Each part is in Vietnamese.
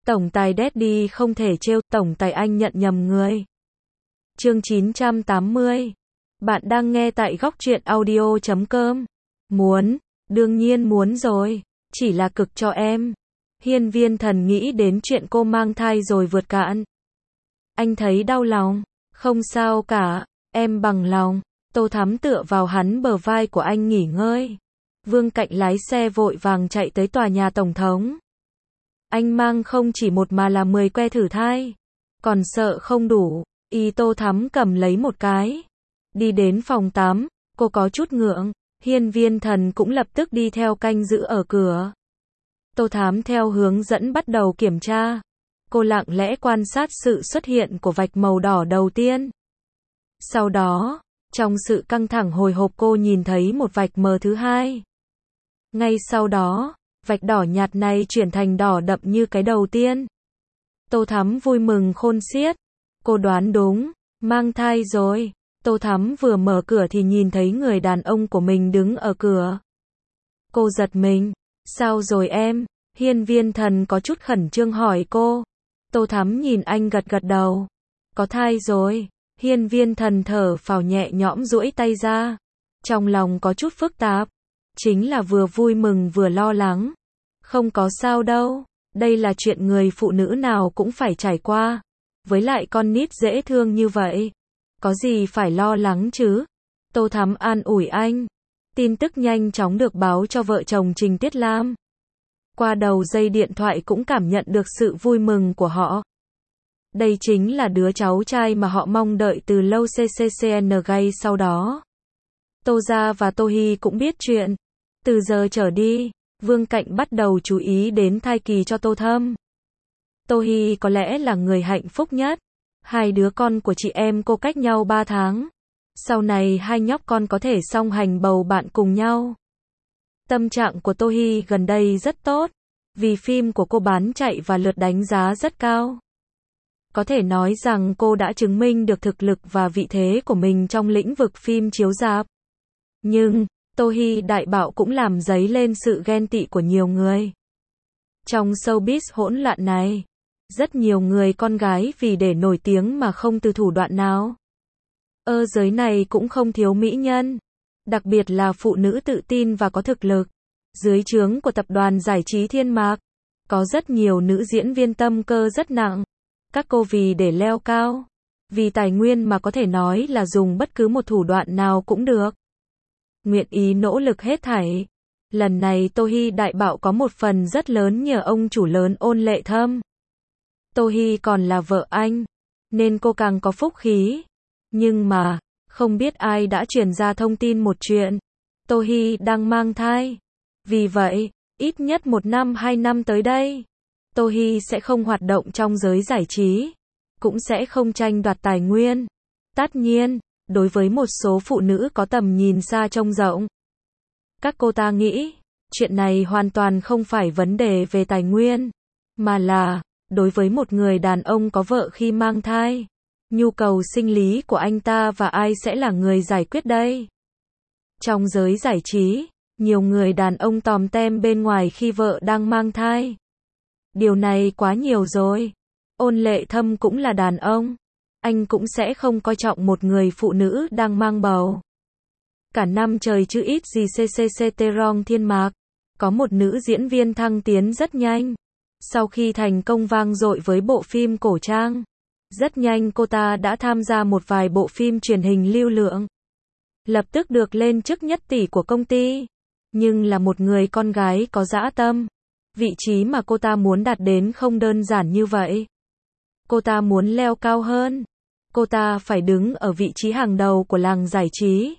Tổng tài Daddy không thể trêu, tổng tài anh nhận nhầm người. Chương 980. Bạn đang nghe tại góc truyện audio.com. Muốn, đương nhiên muốn rồi, chỉ là cực cho em. Hiên Viên Thần nghĩ đến chuyện cô mang thai rồi vượt cạn. Anh thấy đau lòng, không sao cả, em bằng lòng. Tô Thắm tựa vào hắn bờ vai của anh nghỉ ngơi. Vương Cạnh lái xe vội vàng chạy tới tòa nhà tổng thống. Anh mang không chỉ một mà là 10 que thử thai. Còn sợ không đủ, Tô Thắm cầm lấy một cái. Đi đến phòng tắm, cô có chút ngượng. Hiên Viên Thần cũng lập tức đi theo canh giữ ở cửa. Tô Thắm theo hướng dẫn bắt đầu kiểm tra. Cô lặng lẽ quan sát sự xuất hiện của vạch màu đỏ đầu tiên. Sau đó, trong sự căng thẳng hồi hộp cô nhìn thấy một vạch mờ thứ hai. Ngay sau đó, vạch đỏ nhạt này chuyển thành đỏ đậm như cái đầu tiên. Tô Thắm vui mừng khôn xiết. Cô đoán đúng, mang thai rồi. Tô Thắm vừa mở cửa thì nhìn thấy người đàn ông của mình đứng ở cửa. Cô giật mình. Sao rồi em? Hiên Viên Thần có chút khẩn trương hỏi cô. Tô Thắm nhìn anh gật gật đầu. Có thai rồi. Hiên Viên Thần thở phào nhẹ nhõm duỗi tay ra. Trong lòng có chút phức tạp. Chính là vừa vui mừng vừa lo lắng. Không có sao đâu. Đây là chuyện người phụ nữ nào cũng phải trải qua. Với lại con nít dễ thương như vậy. Có gì phải lo lắng chứ? Tô Thắm an ủi anh. Tin tức nhanh chóng được báo cho vợ chồng Trình Tiết Lam. Qua đầu dây điện thoại cũng cảm nhận được sự vui mừng của họ. Đây chính là đứa cháu trai mà họ mong đợi từ lâu. CCCN Gay sau đó. Tô Gia và Tô Hy cũng biết chuyện. Từ giờ trở đi, Vương Cạnh bắt đầu chú ý đến thai kỳ cho Tô Thâm. Tô Hy có lẽ là người hạnh phúc nhất. Hai đứa con của chị em cô cách nhau 3 tháng. Sau này hai nhóc con có thể song hành bầu bạn cùng nhau. Tâm trạng của Tô Hy gần đây rất tốt. Vì phim của cô bán chạy và lượt đánh giá rất cao. Có thể nói rằng cô đã chứng minh được thực lực và vị thế của mình trong lĩnh vực phim chiếu rạp. Nhưng, Tô Hy đại bạo cũng làm dấy lên sự ghen tị của nhiều người. Trong showbiz hỗn loạn này, rất nhiều người con gái vì để nổi tiếng mà không từ thủ đoạn nào. Giới này cũng không thiếu mỹ nhân. Đặc biệt là phụ nữ tự tin và có thực lực. Dưới trướng của tập đoàn giải trí Thiên Mạc, có rất nhiều nữ diễn viên tâm cơ rất nặng. Các cô vì để leo cao, vì tài nguyên mà có thể nói là dùng bất cứ một thủ đoạn nào cũng được. Nguyện ý nỗ lực hết thảy. Lần này Tô Hy đại bạo có một phần rất lớn nhờ ông chủ lớn Ôn Lệ Thâm. Tô Hy còn là vợ anh, nên cô càng có phúc khí. Nhưng mà, không biết ai đã truyền ra thông tin một chuyện. Tô Hy đang mang thai. Vì vậy, ít nhất 1 năm 2 năm tới đây, Tô Hy sẽ không hoạt động trong giới giải trí. Cũng sẽ không tranh đoạt tài nguyên. Tất nhiên, đối với một số phụ nữ có tầm nhìn xa trông rộng, các cô ta nghĩ, chuyện này hoàn toàn không phải vấn đề về tài nguyên, mà là, đối với một người đàn ông có vợ khi mang thai, nhu cầu sinh lý của anh ta và ai sẽ là người giải quyết đây? Trong giới giải trí, nhiều người đàn ông tòm tem bên ngoài khi vợ đang mang thai. Điều này quá nhiều rồi. Ôn Lệ Thâm cũng là đàn ông. Anh cũng sẽ không coi trọng một người phụ nữ đang mang bầu. Cả năm trời chứ ít gì. CCCTRong Thiên Mạc, có một nữ diễn viên thăng tiến rất nhanh. Sau khi thành công vang dội với bộ phim cổ trang, rất nhanh cô ta đã tham gia một vài bộ phim truyền hình lưu lượng. Lập tức được lên chức nhất tỷ của công ty. Nhưng là một người con gái có dã tâm. Vị trí mà cô ta muốn đạt đến không đơn giản như vậy. Cô ta muốn leo cao hơn. Cô ta phải đứng ở vị trí hàng đầu của làng giải trí.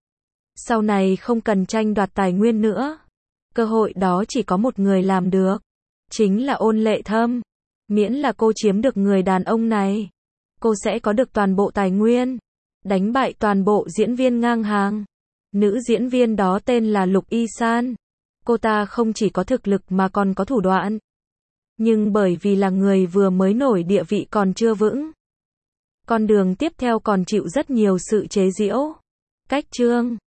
Sau này không cần tranh đoạt tài nguyên nữa. Cơ hội đó chỉ có một người làm được. Chính là Ôn Lệ Thâm. Miễn là cô chiếm được người đàn ông này, cô sẽ có được toàn bộ tài nguyên. Đánh bại toàn bộ diễn viên ngang hàng. Nữ diễn viên đó tên là Lục Y San. Cô ta không chỉ có thực lực mà còn có thủ đoạn. Nhưng bởi vì là người vừa mới nổi, địa vị còn chưa vững. Con đường tiếp theo còn chịu rất nhiều sự chế giễu, cách chương,